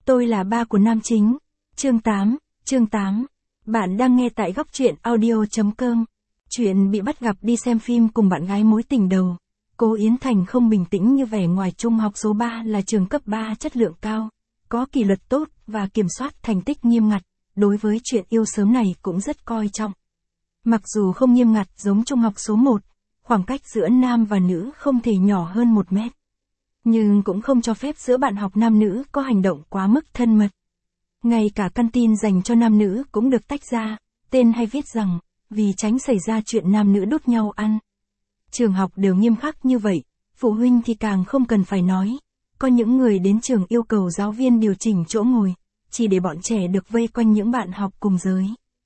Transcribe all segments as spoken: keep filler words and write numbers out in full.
Tôi là ba của nam chính. Chương tám, chương tám. Bạn đang nghe tại góc truyện audio chấm com. Chuyện bị bắt gặp đi xem phim cùng bạn gái mối tình đầu. Cô Yến Thành không bình tĩnh như vẻ ngoài. Trung học số ba là trường cấp ba chất lượng cao, có kỷ luật tốt và kiểm soát thành tích nghiêm ngặt. Đối với chuyện yêu sớm này cũng rất coi trọng. Mặc dù không nghiêm ngặt giống trung học số một, khoảng cách giữa nam và nữ không thể nhỏ hơn một mét. Nhưng cũng không cho phép giữa bạn học nam nữ có hành động quá mức thân mật. Ngay cả căn tin dành cho nam nữ cũng được tách ra, tên hay viết rằng, vì tránh xảy ra chuyện nam nữ đút nhau ăn. Trường học đều nghiêm khắc như vậy, phụ huynh thì càng không cần phải nói. Có những người đến trường yêu cầu giáo viên điều chỉnh chỗ ngồi, chỉ để bọn trẻ được vây quanh những bạn học cùng giới.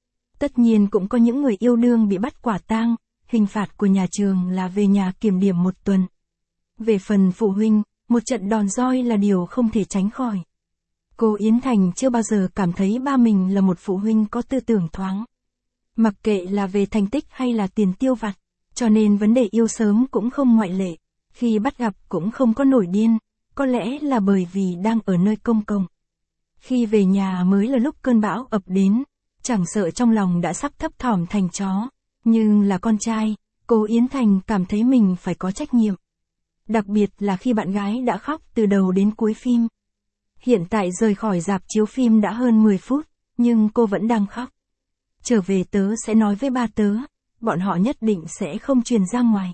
Tất nhiên cũng có những người yêu đương bị bắt quả tang, hình phạt của nhà trường là về nhà kiểm điểm một tuần. Về phần phụ huynh, một trận đòn roi là điều không thể tránh khỏi. Cô Yến Thành chưa bao giờ cảm thấy ba mình là một phụ huynh có tư tưởng thoáng. Mặc kệ là về thành tích hay là tiền tiêu vặt, cho nên vấn đề yêu sớm cũng không ngoại lệ. Khi bắt gặp cũng không có nổi điên, có lẽ là bởi vì đang ở nơi công cộng. Khi về nhà mới là lúc cơn bão ập đến, chẳng sợ trong lòng đã sắp thấp thỏm thành chó, nhưng là con trai, cô Yến Thành cảm thấy mình phải có trách nhiệm. Đặc biệt là khi bạn gái đã khóc từ đầu đến cuối phim. Hiện tại rời khỏi rạp chiếu phim đã hơn mười phút, nhưng cô vẫn đang khóc. Trở về tớ sẽ nói với ba tớ, bọn họ nhất định sẽ không truyền ra ngoài.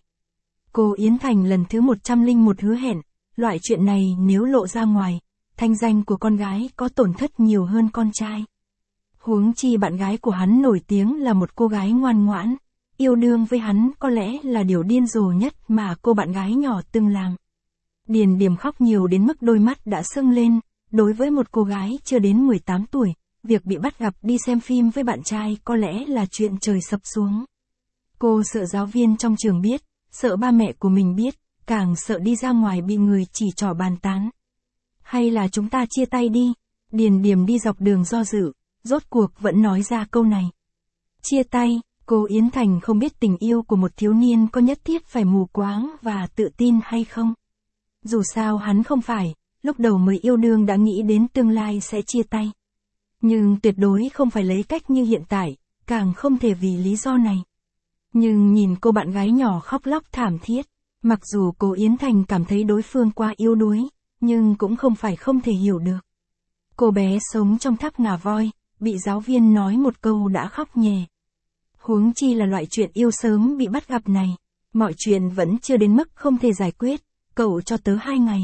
Cô Yến Thành lần thứ một trăm lẻ một hứa hẹn, loại chuyện này nếu lộ ra ngoài, thanh danh của con gái có tổn thất nhiều hơn con trai. Huống chi bạn gái của hắn nổi tiếng là một cô gái ngoan ngoãn, yêu đương với hắn có lẽ là điều điên rồ nhất mà cô bạn gái nhỏ từng làm. Điền Điềm khóc nhiều đến mức đôi mắt đã sưng lên, đối với một cô gái chưa đến mười tám tuổi, việc bị bắt gặp đi xem phim với bạn trai có lẽ là chuyện trời sập xuống. Cô sợ giáo viên trong trường biết, sợ ba mẹ của mình biết, càng sợ đi ra ngoài bị người chỉ trỏ bàn tán. Hay là chúng ta chia tay đi? Điền Điềm đi dọc đường do dự, rốt cuộc vẫn nói ra câu này. Chia tay, cô Yến Thành không biết tình yêu của một thiếu niên có nhất thiết phải mù quáng và tự tin hay không. Dù sao hắn không phải, lúc đầu mới yêu đương đã nghĩ đến tương lai sẽ chia tay. Nhưng tuyệt đối không phải lấy cách như hiện tại, càng không thể vì lý do này. Nhưng nhìn cô bạn gái nhỏ khóc lóc thảm thiết, mặc dù cô Yến Thành cảm thấy đối phương quá yếu đuối, nhưng cũng không phải không thể hiểu được. Cô bé sống trong tháp ngà voi, bị giáo viên nói một câu đã khóc nhè. Huống chi là loại chuyện yêu sớm bị bắt gặp này, mọi chuyện vẫn chưa đến mức không thể giải quyết, cậu cho tớ hai ngày.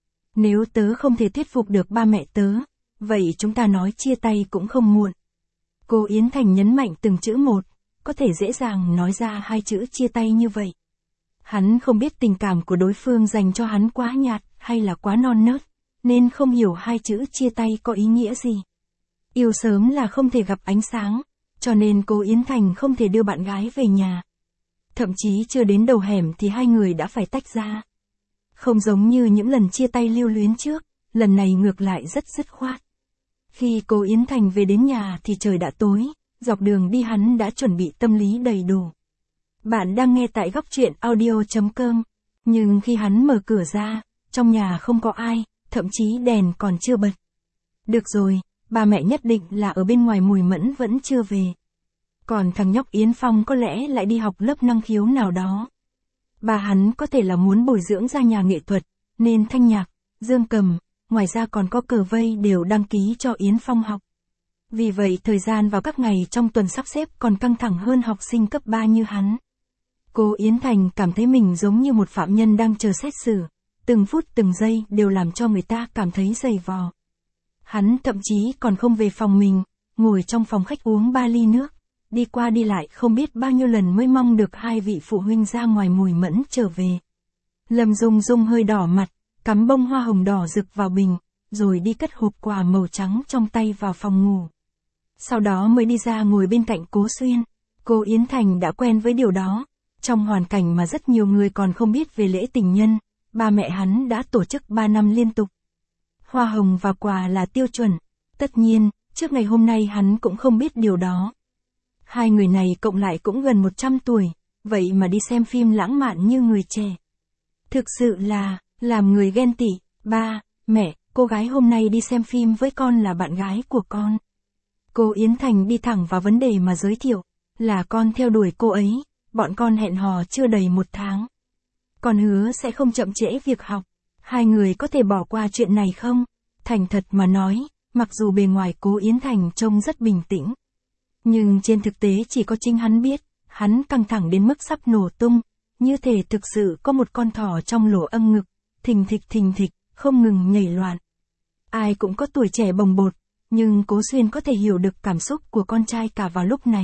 Nếu tớ không thể thuyết phục được ba mẹ tớ, vậy chúng ta nói chia tay cũng không muộn. Cô Yến Thành nhấn mạnh từng chữ một, có thể dễ dàng nói ra hai chữ chia tay như vậy. Hắn không biết tình cảm của đối phương dành cho hắn quá nhạt hay là quá non nớt, nên không hiểu hai chữ chia tay có ý nghĩa gì. Yêu sớm là không thể gặp ánh sáng, cho nên cô Yến Thành không thể đưa bạn gái về nhà. Thậm chí chưa đến đầu hẻm thì hai người đã phải tách ra. Không giống như những lần chia tay lưu luyến trước, lần này ngược lại rất dứt khoát. Khi cô Yến Thành về đến nhà thì trời đã tối, dọc đường đi hắn đã chuẩn bị tâm lý đầy đủ. Bạn đang nghe tại góc truyện audio chấm com, nhưng khi hắn mở cửa ra, trong nhà không có ai, thậm chí đèn còn chưa bật. Được rồi, ba mẹ nhất định là ở bên ngoài. Mùi Mẫn vẫn chưa về. Còn thằng nhóc Yến Phong có lẽ lại đi học lớp năng khiếu nào đó. Ba hắn có thể là muốn bồi dưỡng ra nhà nghệ thuật, nên thanh nhạc, dương cầm, ngoài ra còn có cờ vây đều đăng ký cho Yến Phong học. Vì vậy thời gian vào các ngày trong tuần sắp xếp còn căng thẳng hơn học sinh cấp ba như hắn. Cô Yến Thành cảm thấy mình giống như một phạm nhân đang chờ xét xử, từng phút từng giây đều làm cho người ta cảm thấy dày vò. Hắn thậm chí còn không về phòng mình, ngồi trong phòng khách uống ba ly nước, đi qua đi lại không biết bao nhiêu lần mới mong được hai vị phụ huynh ra ngoài. Mùi Mẫn trở về. Lâm Dung Dung hơi đỏ mặt, cắm bông hoa hồng đỏ rực vào bình, rồi đi cất hộp quà màu trắng trong tay vào phòng ngủ. Sau đó mới đi ra ngồi bên cạnh Cố Xuyên. Cô Yến Thành đã quen với điều đó. Trong hoàn cảnh mà rất nhiều người còn không biết về lễ tình nhân, ba mẹ hắn đã tổ chức ba năm liên tục. Hoa hồng và quà là tiêu chuẩn. Tất nhiên, trước ngày hôm nay hắn cũng không biết điều đó. Hai người này cộng lại cũng gần một trăm tuổi, vậy mà đi xem phim lãng mạn như người trẻ. Thực sự là, làm người ghen tị. Ba, mẹ, cô gái hôm nay đi xem phim với con là bạn gái của con. Cô Yến Thành đi thẳng vào vấn đề mà giới thiệu, là con theo đuổi cô ấy, bọn con hẹn hò chưa đầy một tháng. Con hứa sẽ không chậm trễ việc học, hai người có thể bỏ qua chuyện này không? Thành thật mà nói, mặc dù bề ngoài cô Yến Thành trông rất bình tĩnh, nhưng trên thực tế chỉ có chính hắn biết, hắn căng thẳng đến mức sắp nổ tung, như thể thực sự có một con thỏ trong lỗ âm ngực, thình thịch thình thịch, không ngừng nhảy loạn. Ai cũng có tuổi trẻ bồng bột, nhưng Cố Xuyên có thể hiểu được cảm xúc của con trai cả vào lúc này.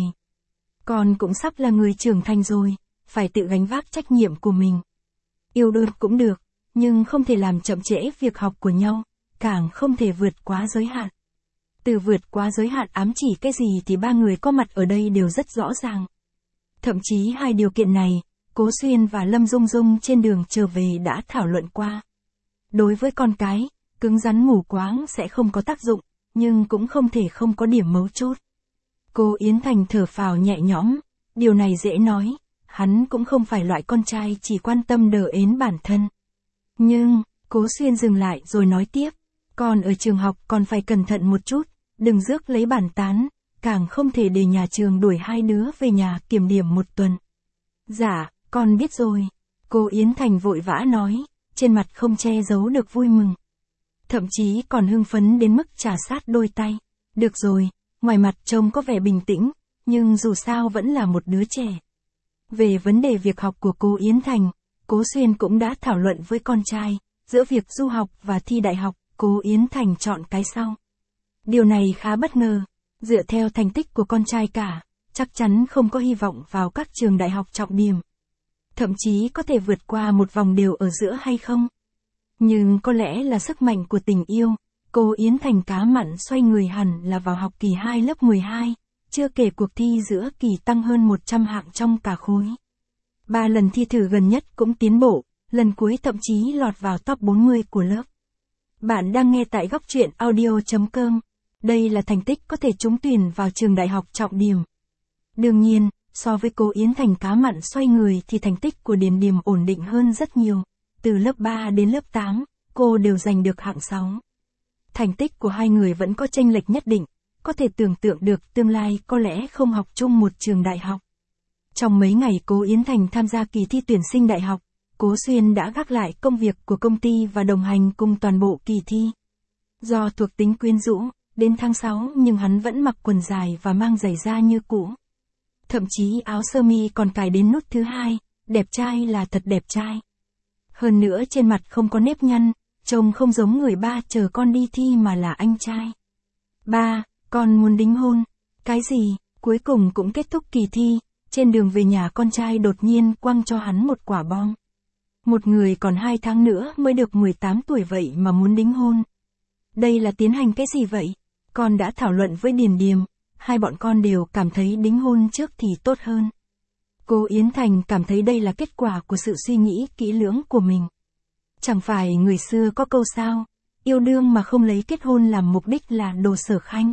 Con cũng sắp là người trưởng thành rồi, phải tự gánh vác trách nhiệm của mình. Yêu đương cũng được, nhưng không thể làm chậm trễ việc học của nhau, càng không thể vượt quá giới hạn. Từ vượt quá giới hạn ám chỉ cái gì thì ba người có mặt ở đây đều rất rõ ràng. Thậm chí hai điều kiện này, Cố Xuyên và Lâm Dung Dung trên đường trở về đã thảo luận qua. Đối với con cái, cứng rắn mù quáng sẽ không có tác dụng, nhưng cũng không thể không có điểm mấu chốt. Cô Yến Thành thở phào nhẹ nhõm, điều này dễ nói, hắn cũng không phải loại con trai chỉ quan tâm đờ ến bản thân. Nhưng, Cố Xuyên dừng lại rồi nói tiếp, con ở trường học còn phải cẩn thận một chút, đừng rước lấy bản tán, càng không thể để nhà trường đuổi hai đứa về nhà kiểm điểm một tuần. Dạ, con biết rồi. Cô Yến Thành vội vã nói, trên mặt không che giấu được vui mừng. Thậm chí còn hưng phấn đến mức trà sát đôi tay. Được rồi, ngoài mặt trông có vẻ bình tĩnh, nhưng dù sao vẫn là một đứa trẻ. Về vấn đề việc học của cô Yến Thành, Cố Xuyên cũng đã thảo luận với con trai, giữa việc du học và thi đại học, cô Yến Thành chọn cái sau. Điều này khá bất ngờ, dựa theo thành tích của con trai cả, chắc chắn không có hy vọng vào các trường đại học trọng điểm. Thậm chí có thể vượt qua một vòng đều ở giữa hay không. Nhưng có lẽ là sức mạnh của tình yêu, cô Yến Thành cá mặn xoay người hẳn là vào học kỳ hai lớp mười hai, chưa kể cuộc thi giữa kỳ tăng hơn một trăm hạng trong cả khối. Ba lần thi thử gần nhất cũng tiến bộ, lần cuối thậm chí lọt vào top bốn mươi của lớp. Bạn đang nghe tại góc truyện audio chấm com. Đây là thành tích có thể trúng tuyển vào trường đại học trọng điểm. Đương nhiên, so với cô Yến Thành cá mặn xoay người thì thành tích của Điền Điềm ổn định hơn rất nhiều. Từ lớp ba đến lớp tám, cô đều giành được hạng sáu. Thành tích của hai người vẫn có chênh lệch nhất định, có thể tưởng tượng được tương lai có lẽ không học chung một trường đại học. Trong mấy ngày cô Yến Thành tham gia kỳ thi tuyển sinh đại học, Cố Xuyên đã gác lại công việc của công ty và đồng hành cùng toàn bộ kỳ thi. Do thuộc tính quyến rũ, đến tháng sáu nhưng hắn vẫn mặc quần dài và mang giày da như cũ. Thậm chí áo sơ mi còn cài đến nút thứ hai, đẹp trai là thật đẹp trai. Hơn nữa trên mặt không có nếp nhăn, trông không giống người ba chờ con đi thi mà là anh trai. Ba, con muốn đính hôn. Cái gì? Cuối cùng cũng kết thúc kỳ thi, trên đường về nhà con trai đột nhiên quăng cho hắn một quả bom. Một người còn hai tháng nữa mới được mười tám tuổi vậy mà muốn đính hôn. Đây là tiến hành cái gì vậy? Con đã thảo luận với Điền Điềm, hai bọn con đều cảm thấy đính hôn trước thì tốt hơn. Cô Yến Thành cảm thấy đây là kết quả của sự suy nghĩ kỹ lưỡng của mình. Chẳng phải người xưa có câu sao, yêu đương mà không lấy kết hôn làm mục đích là đồ sở khanh.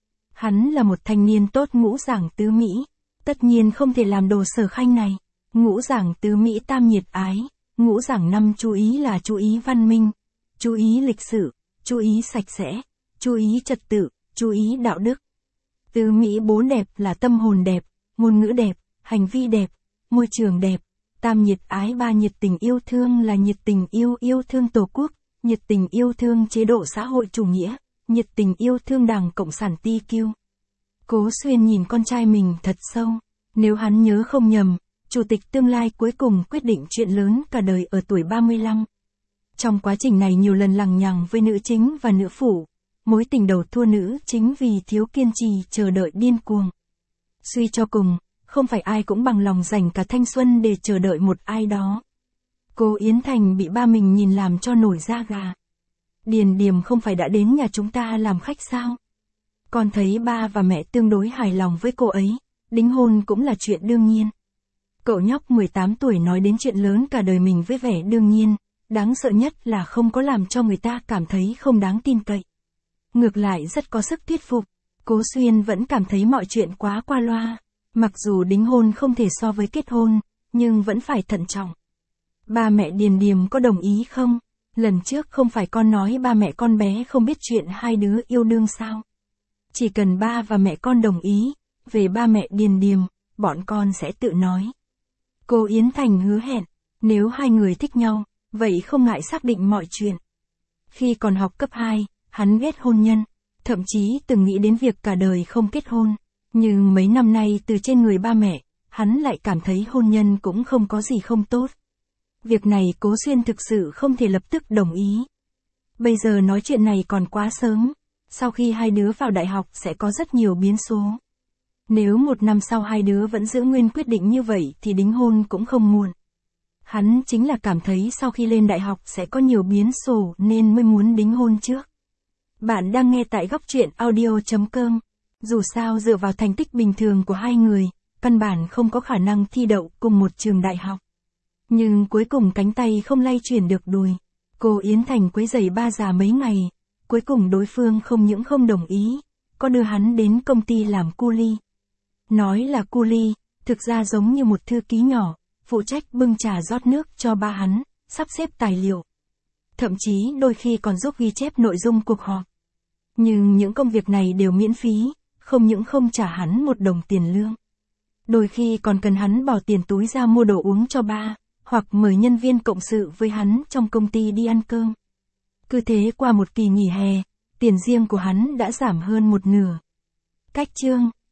Hắn là một thanh niên tốt ngũ giảng tứ mỹ, tất nhiên không thể làm đồ sở khanh này. Ngũ giảng tứ mỹ tam nhiệt ái, ngũ giảng năm chú ý là chú ý văn minh, chú ý lịch sử, chú ý sạch sẽ, chú ý trật tự, chú ý đạo đức. Tứ mỹ bốn đẹp là tâm hồn đẹp, ngôn ngữ đẹp, hành vi đẹp, môi trường đẹp. Tam nhiệt ái ba nhiệt tình yêu thương là nhiệt tình yêu yêu thương Tổ quốc, nhiệt tình yêu thương chế độ xã hội chủ nghĩa, nhiệt tình yêu thương Đảng Cộng sản ti kiu. Cố Xuyên nhìn con trai mình thật sâu, nếu hắn nhớ không nhầm, chủ tịch tương lai cuối cùng quyết định chuyện lớn cả đời ở tuổi ba mươi lăm. Trong quá trình này nhiều lần lằng nhằng với nữ chính và nữ phụ, mối tình đầu thua nữ chính vì thiếu kiên trì chờ đợi điên cuồng. Suy cho cùng, không phải ai cũng bằng lòng dành cả thanh xuân để chờ đợi một ai đó. Cô Yến Thành bị ba mình nhìn làm cho nổi da gà. Điền Điềm không phải đã đến nhà chúng ta làm khách sao? Con thấy ba và mẹ tương đối hài lòng với cô ấy, đính hôn cũng là chuyện đương nhiên. Cậu nhóc mười tám tuổi nói đến chuyện lớn cả đời mình với vẻ đương nhiên, đáng sợ nhất là không có làm cho người ta cảm thấy không đáng tin cậy. Ngược lại rất có sức thuyết phục, Cố Xuyên vẫn cảm thấy mọi chuyện quá qua loa. Mặc dù đính hôn không thể so với kết hôn, nhưng vẫn phải thận trọng. Ba mẹ Điền Điềm có đồng ý không? Lần trước không phải con nói ba mẹ con bé không biết chuyện hai đứa yêu đương sao? Chỉ cần ba và mẹ con đồng ý, về ba mẹ Điền Điềm, bọn con sẽ tự nói. Cô Yến Thành hứa hẹn, nếu hai người thích nhau, vậy không ngại xác định mọi chuyện. Khi còn học cấp hai, hắn ghét hôn nhân, thậm chí từng nghĩ đến việc cả đời không kết hôn. Nhưng mấy năm nay từ trên người ba mẹ, hắn lại cảm thấy hôn nhân cũng không có gì không tốt. Việc này Cố Xuyên thực sự không thể lập tức đồng ý. Bây giờ nói chuyện này còn quá sớm, sau khi hai đứa vào đại học sẽ có rất nhiều biến số. Nếu một năm sau hai đứa vẫn giữ nguyên quyết định như vậy thì đính hôn cũng không muộn. Hắn chính là cảm thấy sau khi lên đại học sẽ có nhiều biến số nên mới muốn đính hôn trước. Bạn đang nghe tại góc truyện audio chấm com. Dù sao dựa vào thành tích bình thường của hai người, căn bản không có khả năng thi đậu cùng một trường đại học. Nhưng cuối cùng cánh tay không lay chuyển được đùi. Cô Yến Thành quấy rầy ba già mấy ngày, cuối cùng đối phương không những không đồng ý, có đưa hắn đến công ty làm cu li. Nói là cu li, thực ra giống như một thư ký nhỏ, phụ trách bưng trà rót nước cho ba hắn, sắp xếp tài liệu. Thậm chí đôi khi còn giúp ghi chép nội dung cuộc họp. Nhưng những công việc này đều miễn phí, không những không trả hắn một đồng tiền lương. Đôi khi còn cần hắn bỏ tiền túi ra mua đồ uống cho ba, hoặc mời nhân viên cộng sự với hắn trong công ty đi ăn cơm. Cứ thế qua một kỳ nghỉ hè, tiền riêng của hắn đã giảm hơn một nửa. Cách chương